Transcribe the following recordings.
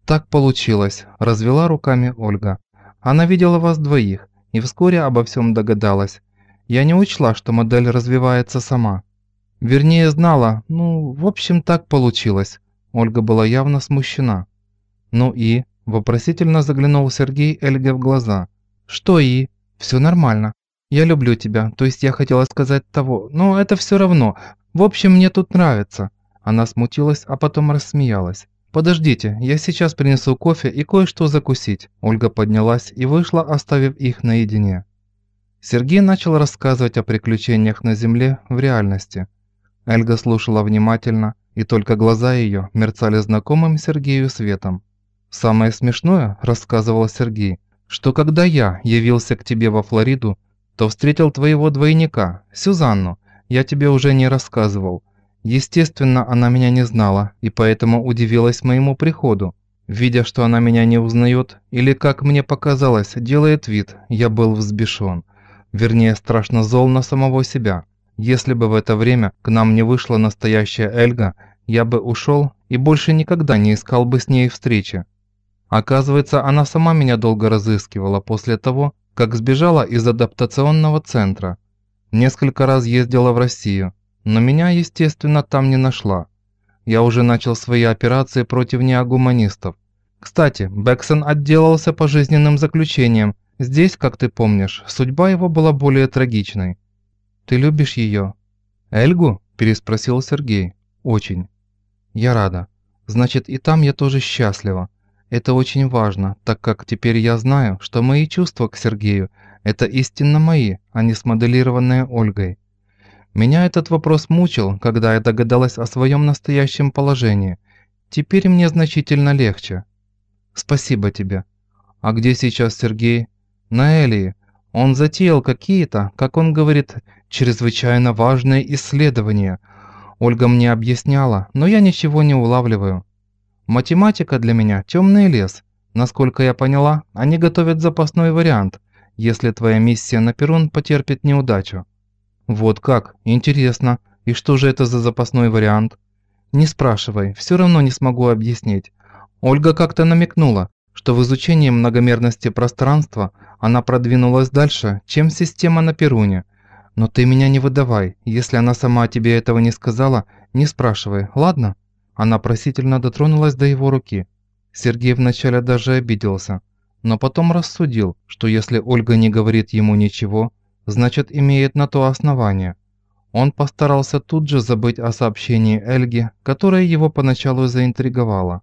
«Так получилось», – развела руками Ольга. «Она видела вас двоих и вскоре обо всем догадалась. Я не учла, что модель развивается сама. Вернее, знала, в общем, так получилось». Ольга была явно смущена. «Ну и?» – вопросительно заглянул Сергей Эльге в глаза. «Что и? Все нормально. Я люблю тебя, то есть я хотела сказать того, но это все равно. В общем, мне тут нравится». Она смутилась, а потом рассмеялась. «Подождите, я сейчас принесу кофе и кое-что закусить». Ольга поднялась и вышла, оставив их наедине. Сергей начал рассказывать о приключениях на Земле в реальности. Эльга слушала внимательно, и только глаза ее мерцали знакомым Сергею светом. «Самое смешное, — рассказывал Сергей, — что когда я явился к тебе во Флориду, то встретил твоего двойника, Сюзанну. Я тебе уже не рассказывал. Естественно, она меня не знала, и поэтому удивилась моему приходу. Видя, что она меня не узнает, или, как мне показалось, делает вид, я был взбешен. Вернее, страшно зол на самого себя. Если бы в это время к нам не вышла настоящая Эльга, я бы ушел и больше никогда не искал бы с ней встречи. Оказывается, она сама меня долго разыскивала после того, как сбежала из адаптационного центра. Несколько раз ездила в Россию, но меня, естественно, там не нашла. Я уже начал свои операции против неогуманистов. Кстати, Бэксон отделался пожизненным заключением. Здесь, как ты помнишь, судьба его была более трагичной. Ты любишь ее? Эльгу? Переспросил Сергей. Очень. Я рада. Значит, и там я тоже счастлива. Это очень важно, так как теперь я знаю, что мои чувства к Сергею – это истинно мои, а не смоделированные Ольгой. Меня этот вопрос мучил, когда я догадалась о своем настоящем положении. Теперь мне значительно легче. Спасибо тебе. А где сейчас Сергей? На Элии. Он затеял какие-то, как он говорит, чрезвычайно важные исследования. Ольга мне объясняла, но я ничего не улавливаю. Математика для меня темный лес. Насколько я поняла, они готовят запасной вариант, если твоя миссия на Перун потерпит неудачу. Вот как? Интересно. И что же это за запасной вариант? Не спрашивай, все равно не смогу объяснить. Ольга как-то намекнула, что в изучении многомерности пространства она продвинулась дальше, чем система на Перуне. Но ты меня не выдавай, если она сама тебе этого не сказала, не спрашивай, ладно? Она просительно дотронулась до его руки. Сергей вначале даже обиделся, но потом рассудил, что если Ольга не говорит ему ничего, значит имеет на то основание. Он постарался тут же забыть о сообщении Эльги, которое его поначалу заинтриговало.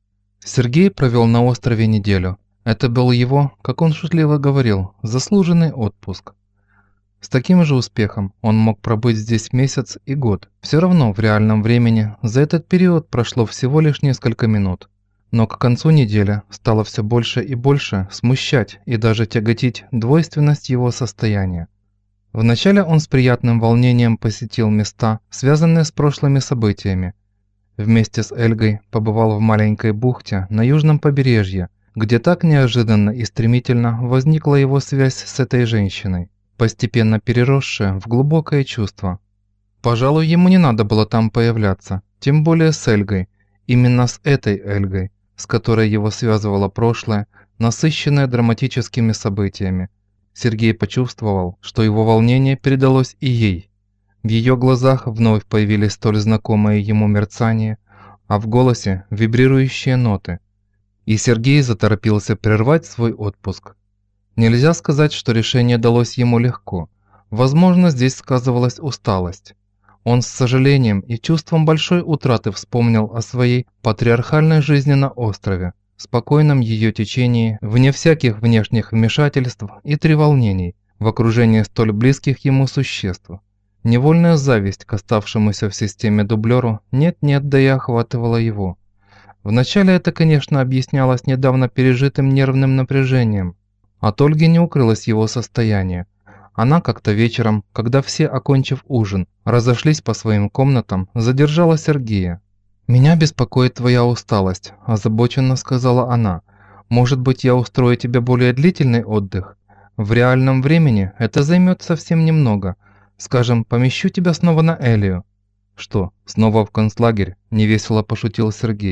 Сергей провел на острове неделю. Это был его, как он шутливо говорил, заслуженный отпуск. С таким же успехом он мог пробыть здесь месяц и год. Все равно в реальном времени за этот период прошло всего лишь несколько минут. Но к концу недели стало все больше и больше смущать и даже тяготить двойственность его состояния. Вначале он с приятным волнением посетил места, связанные с прошлыми событиями. Вместе с Эльгой побывал в маленькой бухте на южном побережье, где так неожиданно и стремительно возникла его связь с этой женщиной, постепенно переросшая в глубокое чувство. Пожалуй, ему не надо было там появляться, тем более с Эльгой, именно с этой Эльгой, с которой его связывало прошлое, насыщенное драматическими событиями. Сергей почувствовал, что его волнение передалось и ей. В ее глазах вновь появились столь знакомые ему мерцания, а в голосе вибрирующие ноты. И Сергей заторопился прервать свой отпуск. Нельзя сказать, что решение далось ему легко. Возможно, здесь сказывалась усталость. Он с сожалением и чувством большой утраты вспомнил о своей патриархальной жизни на острове, спокойном ее течении, вне всяких внешних вмешательств и треволнений, в окружении столь близких ему существ. Невольная зависть к оставшемуся в системе дублеру нет-нет, да и охватывала его. Вначале это, конечно, объяснялось недавно пережитым нервным напряжением. От Ольги не укрылось его состояние. Она как-то вечером, когда все, окончив ужин, разошлись по своим комнатам, задержала Сергея. «Меня беспокоит твоя усталость», – озабоченно сказала она. «Может быть, я устрою тебе более длительный отдых? В реальном времени это займет совсем немного. Скажем, помещу тебя снова на Элию». «Что, снова в концлагерь?» – невесело пошутил Сергей.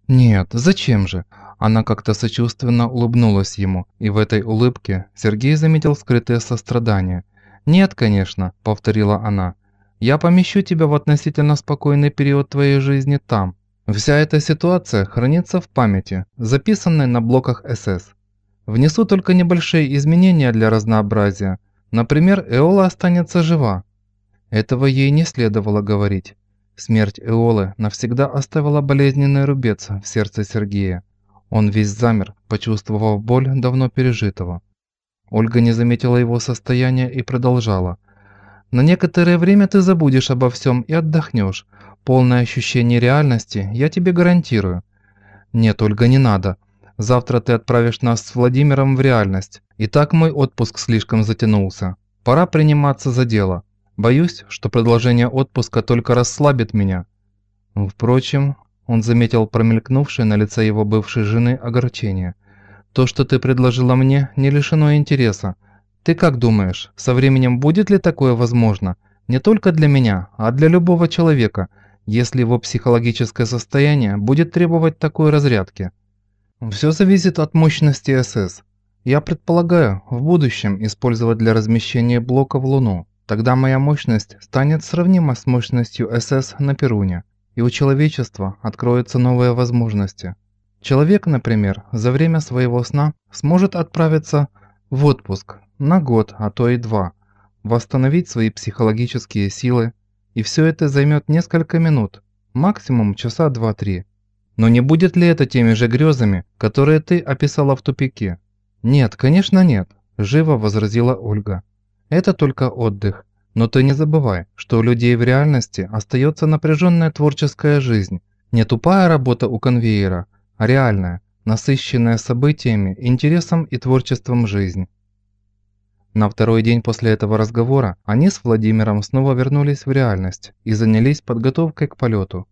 Нет, зачем же? Она как-то сочувственно улыбнулась ему, и в этой улыбке Сергей заметил скрытое сострадание. «Нет, конечно», — повторила она. «Я помещу тебя в относительно спокойный период твоей жизни там. Вся эта ситуация хранится в памяти, записанной на блоках СС. Внесу только небольшие изменения для разнообразия. Например, Эола останется жива». Этого ей не следовало говорить. Смерть Эолы навсегда оставила болезненный рубец в сердце Сергея. Он весь замер, почувствовав боль давно пережитого. Ольга не заметила его состояния и продолжала. «На некоторое время ты забудешь обо всем и отдохнешь. Полное ощущение реальности я тебе гарантирую». «Нет, Ольга, не надо. Завтра ты отправишь нас с Владимиром в реальность. И так мой отпуск слишком затянулся. Пора приниматься за дело. Боюсь, что предложение отпуска только расслабит меня». Впрочем, он заметил промелькнувшее на лице его бывшей жены огорчение. «То, что ты предложила мне, не лишено интереса. Ты как думаешь, со временем будет ли такое возможно? Не только для меня, а для любого человека, если его психологическое состояние будет требовать такой разрядки?» «Все зависит от мощности СС. Я предполагаю, в будущем использовать для размещения блока в Луну. Тогда моя мощность станет сравнима с мощностью СС на Перуне, и у человечества откроются новые возможности. Человек, например, за время своего сна сможет отправиться в отпуск на год, а то и два, восстановить свои психологические силы, и все это займет несколько минут, максимум часа 2-3. Но не будет ли это теми же грезами, которые ты описала в тупике? Нет, конечно нет, живо возразила Ольга. Это только отдых. Но ты не забывай, что у людей в реальности остается напряженная творческая жизнь. Не тупая работа у конвейера, а реальная, насыщенная событиями, интересом и творчеством жизнь. На второй день после этого разговора они с Владимиром снова вернулись в реальность и занялись подготовкой к полету.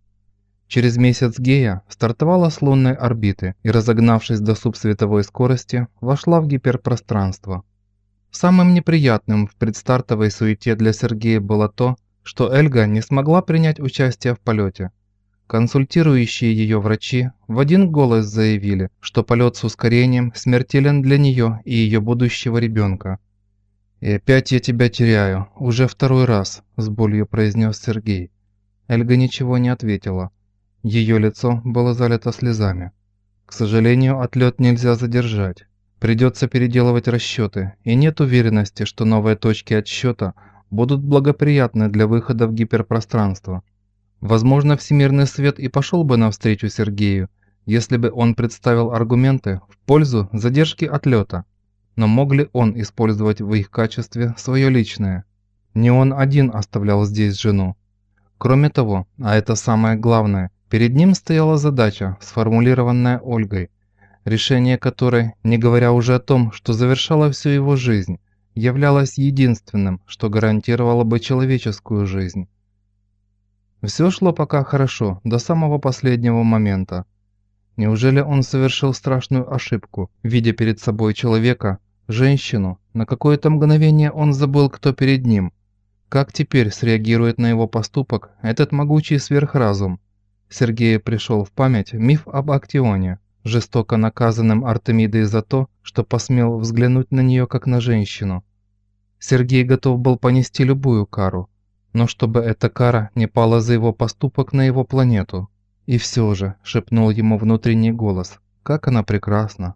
Через месяц Гея стартовала с лунной орбиты и, разогнавшись до субсветовой скорости, вошла в гиперпространство. Самым неприятным в предстартовой суете для Сергея было то, что Эльга не смогла принять участие в полете. Консультирующие ее врачи в один голос заявили, что полет с ускорением смертелен для нее и ее будущего ребенка. «И опять я тебя теряю, уже второй раз», – с болью произнес Сергей. Эльга ничего не ответила. Ее лицо было залито слезами. «К сожалению, отлет нельзя задержать. Придется переделывать расчеты, и нет уверенности, что новые точки отсчета будут благоприятны для выхода в гиперпространство. Возможно, Всемирный Свет и пошел бы навстречу Сергею, если бы он представил аргументы в пользу задержки отлета. Но мог ли он использовать в их качестве свое личное? Не он один оставлял здесь жену. Кроме того, а это самое главное, перед ним стояла задача, сформулированная Ольгой, решение которой, не говоря уже о том, что завершало всю его жизнь, являлось единственным, что гарантировало бы человеческую жизнь. Все шло пока хорошо, до самого последнего момента. Неужели он совершил страшную ошибку, видя перед собой человека, женщину? На какое-то мгновение он забыл, кто перед ним. Как теперь среагирует на его поступок этот могучий сверхразум? Сергею пришел в память миф об Актионе, жестоко наказанным Артемидой за то, что посмел взглянуть на нее как на женщину. Сергей готов был понести любую кару, но чтобы эта кара не пала за его поступок на его планету. И все же, шепнул ему внутренний голос, как она прекрасна.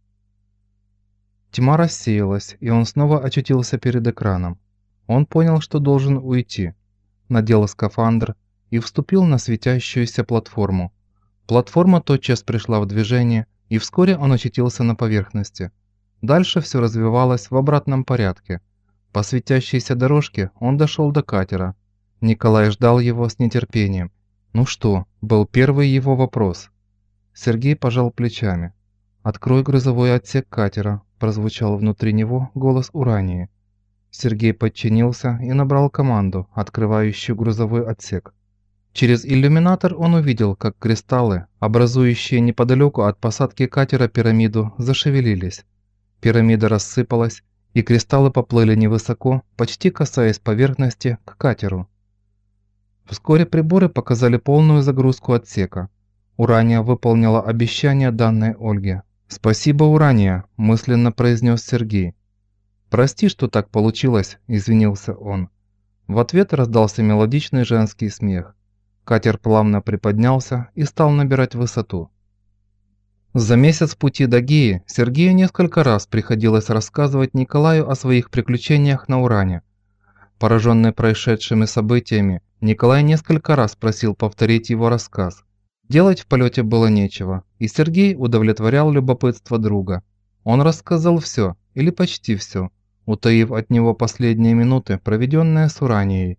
Тьма рассеялась, и он снова очутился перед экраном. Он понял, что должен уйти, надел скафандр и вступил на светящуюся платформу. Платформа тотчас пришла в движение, и вскоре он очутился на поверхности. Дальше все развивалось в обратном порядке. По светящейся дорожке он дошел до катера. Николай ждал его с нетерпением. «Ну что?» – был первый его вопрос. Сергей пожал плечами. «Открой грузовой отсек катера», – прозвучал внутри него голос Урании. Сергей подчинился и набрал команду, открывающую грузовой отсек. Через иллюминатор он увидел, как кристаллы, образующие неподалеку от посадки катера пирамиду, зашевелились. Пирамида рассыпалась, и кристаллы поплыли невысоко, почти касаясь поверхности, к катеру. Вскоре приборы показали полную загрузку отсека. Урания выполнила обещание, данное Ольге. «Спасибо, Урания», – мысленно произнес Сергей. «Прости, что так получилось», – извинился он. В ответ раздался мелодичный женский смех. Катер плавно приподнялся и стал набирать высоту. За месяц пути до Геи Сергею несколько раз приходилось рассказывать Николаю о своих приключениях на Уране. Пораженный происшедшими событиями, Николай несколько раз просил повторить его рассказ. Делать в полете было нечего, и Сергей удовлетворял любопытство друга. Он рассказал все, или почти все, утаив от него последние минуты, проведенные с Уранией.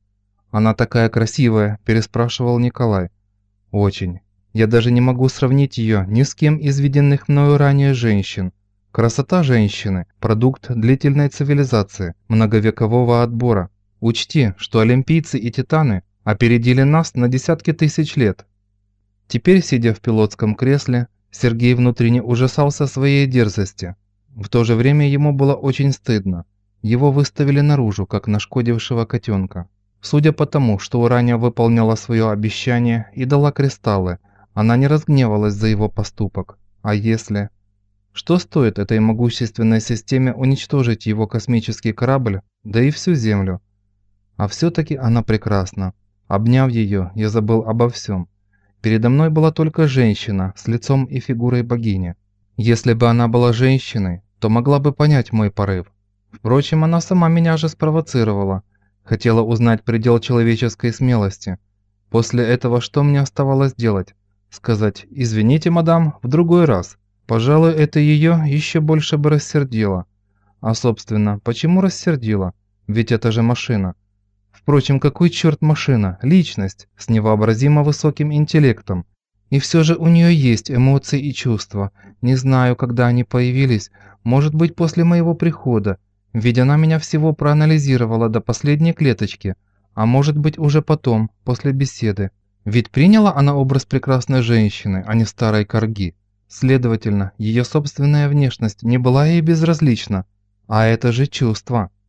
«Она такая красивая», – переспрашивал Николай. «Очень. Я даже не могу сравнить ее ни с кем из виденных мною ранее женщин. Красота женщины – продукт длительной цивилизации, многовекового отбора. Учти, что олимпийцы и титаны опередили нас на десятки тысяч лет». Теперь, сидя в пилотском кресле, Сергей внутренне ужасался своей дерзости. В то же время ему было очень стыдно. Его выставили наружу, как нашкодившего котенка. Судя по тому, что Урания выполнила свое обещание и дала кристаллы, она не разгневалась за его поступок. А если... Что стоит этой могущественной системе уничтожить его космический корабль, да и всю Землю? А все-таки она прекрасна. Обняв ее, я забыл обо всем. Передо мной была только женщина с лицом и фигурой богини. Если бы она была женщиной, то могла бы понять мой порыв. Впрочем, она сама меня же спровоцировала. Хотела узнать предел человеческой смелости. После этого что мне оставалось делать? Сказать «Извините, мадам, в другой раз». Пожалуй, это ее еще больше бы рассердило. А собственно, почему рассердило? Ведь это же машина. Впрочем, какой черт машина? Личность с невообразимо высоким интеллектом. И все же у нее есть эмоции и чувства. Не знаю, когда они появились, может быть после моего прихода. Ведь она меня всего проанализировала до последней клеточки. А может быть уже потом, после беседы. Ведь приняла она образ прекрасной женщины, а не старой корги. Следовательно, ее собственная внешность не была ей безразлична. А это же чувство.